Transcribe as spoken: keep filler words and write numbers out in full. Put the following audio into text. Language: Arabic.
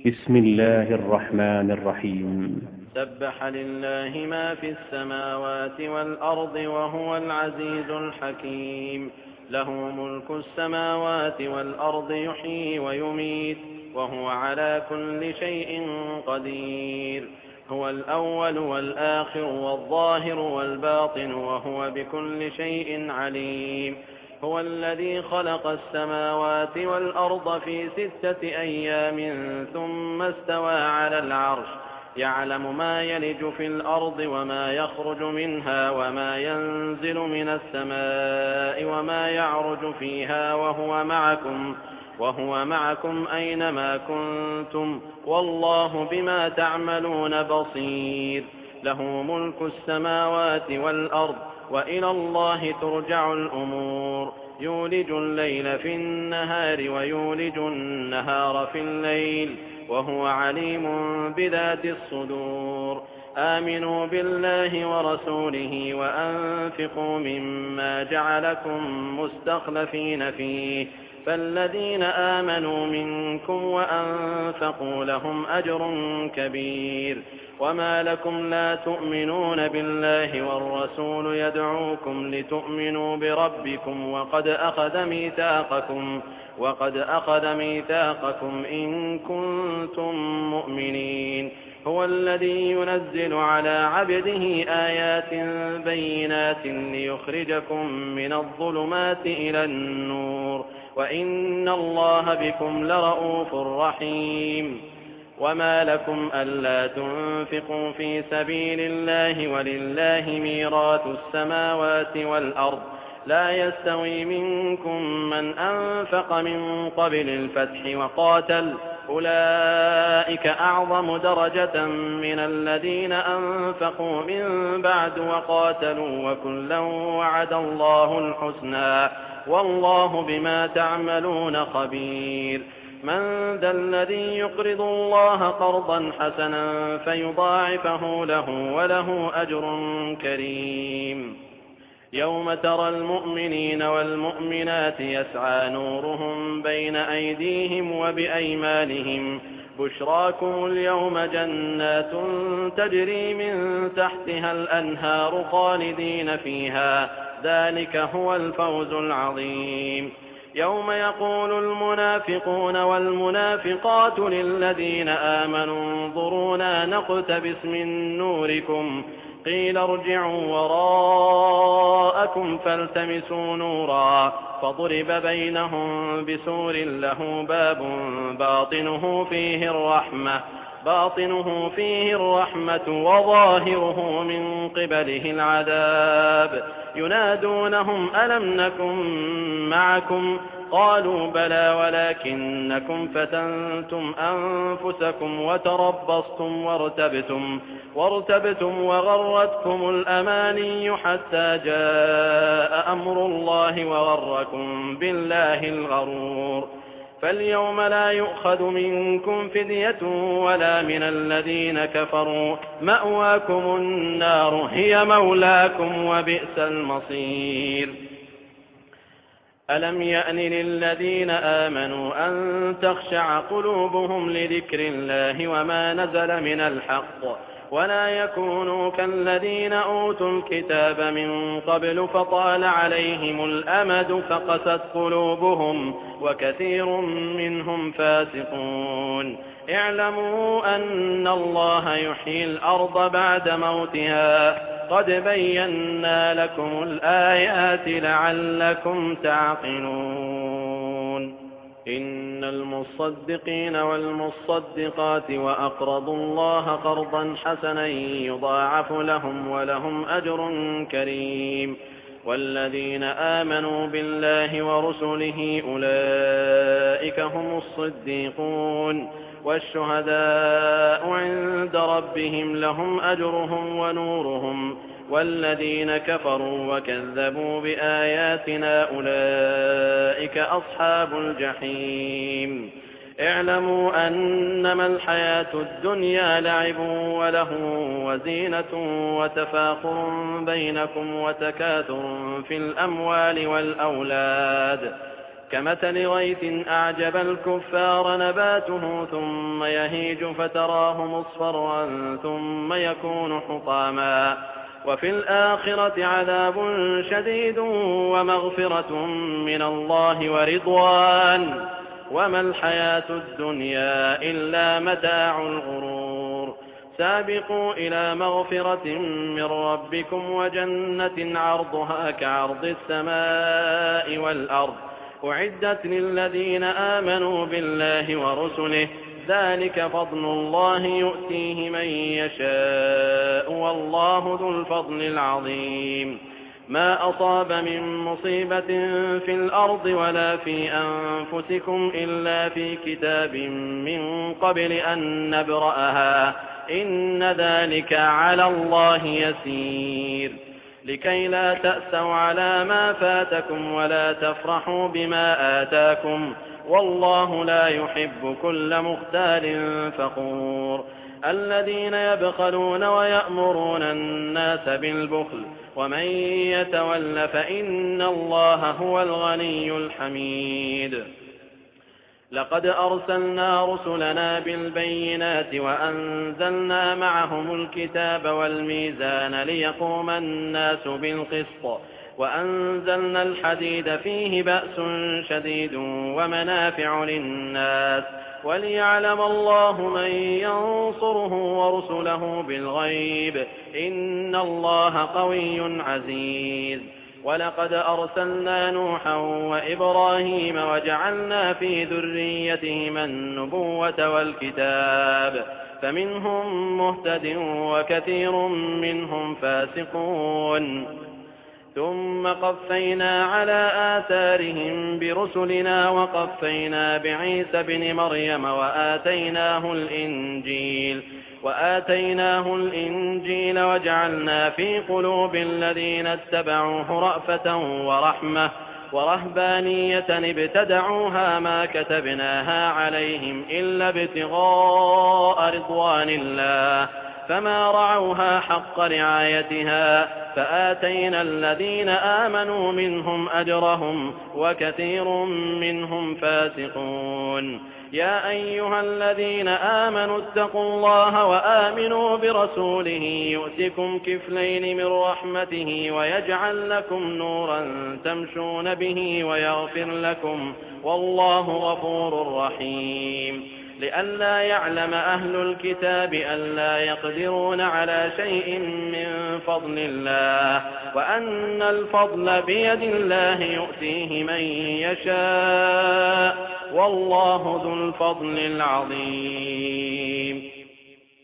بسم الله الرحمن الرحيم. سبح لله ما في السماوات والأرض وهو العزيز الحكيم. له ملك السماوات والأرض يحيي ويميت وهو على كل شيء قدير. هو الأول والآخر والظاهر والباطن وهو بكل شيء عليم. هو الذي خلق السماوات والأرض في ستة أيام ثم استوى على العرش يعلم ما يلج في الأرض وما يخرج منها وما ينزل من السماء وما يعرج فيها وهو معكم وهو معكم أينما كنتم والله بما تعملون بصير. له ملك السماوات والأرض وإلى الله ترجع الأمور. يولج الليل في النهار ويولج النهار في الليل وهو عليم بذات الصدور. آمنوا بالله ورسوله وأنفقوا مما جعلكم مستخلفين فيه فالذين آمنوا منكم وأنفقوا لهم أجر كبير. وما لكم لا تؤمنون بالله والرسول يدعوكم لتؤمنوا بربكم وقد أخذ ميثاقكم وقد أخذ ميثاقكم إن كنتم مؤمنين. هو الذي ينزل على عبده آيات بينات ليخرجكم من الظلمات إلى النور وإن الله بكم لرءوف رحيم. وما لكم ألا تنفقوا في سبيل الله ولله ميراث السماوات والأرض لا يستوي منكم من أنفق من قبل الفتح وقاتل أولئك أعظم درجة من الذين أنفقوا من بعد وقاتلوا وكلا وعد الله الحسنى والله بما تعملون خبير. من ذا الذي يقرض الله قرضا حسنا فيضاعفه له وله أجر كريم. يوم ترى المؤمنين والمؤمنات يسعى نورهم بين أيديهم وبأيمانهم بشراكم اليوم جنات تجري من تحتها الأنهار خالدين فيها ذلك هو الفوز العظيم. يوم يقول المنافقون والمنافقات للذين آمنوا انظرونا نقتبس من نوركم قيل ارجعوا وراءكم فالتمسوا نورا فضرب بينهم بسور له باب باطنه فيه الرحمة باطنه فيه الرحمة وظاهره من قبله العذاب. ينادونهم ألم نكن معكم قالوا بلى ولكنكم فتنتم أنفسكم وتربصتم وارتبتم, وارتبتم وغرتكم الأماني حتى جاء أمر الله وغركم بالله الغرور. فاليوم لا يؤخذ منكم فدية ولا من الذين كفروا مأواكم النار هي مولاكم وبئس المصير. ألم يأن للذين آمنوا أن تخشع قلوبهم لذكر الله وما نزل من الحق ولا يكونوا كالذين أوتوا الكتاب من قبل فطال عليهم الأمد فقست قلوبهم وكثير منهم فاسقون. اعلموا أن الله يحيي الأرض بعد موتها قد بينا لكم الآيات لعلكم تعقلون. إن المصدقين والمصدقات وأقرضوا الله قرضا حسنا يضاعف لهم ولهم أجر كريم. والذين آمنوا بالله ورسله أولئك هم الصديقون والشهداء عند ربهم لهم أجرهم ونورهم. والذين كفروا وكذبوا بآياتنا أولئك أصحاب الجحيم. اعلموا أنما الحياة الدنيا لعب وله وزينة وتفاخر بينكم وتكاثر في الأموال والأولاد كمثل غيث أعجب الكفار نباته ثم يهيج فتراه مصفرا ثم يكون حطاما وفي الآخرة عذاب شديد ومغفرة من الله ورضوان وما الحياة الدنيا إلا متاع الغرور سابقوا إلى مغفرة من ربكم وجنة عرضها كعرض السماء والأرض أعدت للذين آمنوا بالله ورسله ذلك فضل الله يؤتيه من يشاء والله ذو الفضل العظيم ما أصاب من مصيبة في الأرض ولا في أنفسكم إلا في كتاب من قبل أن نبرأها إن ذلك على الله يسير لكي لا تأسوا على ما فاتكم ولا تفرحوا بما آتاكم والله لا يحب كل مختال فخور الذين يبخلون ويأمرون الناس بالبخل ومن يتول فإن الله هو الغني الحميد لقد أرسلنا رسلنا بالبينات وأنزلنا معهم الكتاب والميزان ليقوم الناس بالقسط وأنزلنا الحديد فيه بأس شديد ومنافع للناس وليعلم الله من ينصره ورسله بالغيب إن الله قوي عزيز ولقد أرسلنا نوحا وإبراهيم وجعلنا في ذريتهما النبوة والكتاب فمنهم مهتد وكثير منهم فاسقون ثم قفينا على آثارهم برسلنا وقفينا بعيسى بن مريم وآتيناه الإنجيل وآتيناه الإنجيل وجعلنا في قلوب الذين اتبعوه رأفة ورحمة ورهبانية ابتدعوها ما كتبناها عليهم إلا ابتغاء رضوان الله فما رعوها حق رعايتها فآتينا الذين آمنوا منهم أجرهم وكثير منهم فاسقون يا أيها الذين آمنوا اتقوا الله وآمنوا برسوله يؤتكم كفلين من رحمته ويجعل لكم نورا تمشون به ويغفر لكم والله غفور رحيم لئلا يعلم أهل الكتاب ألا يقدرون على شيء من فضل الله وأن الفضل بيد الله يؤتيه من يشاء والله ذو الفضل العظيم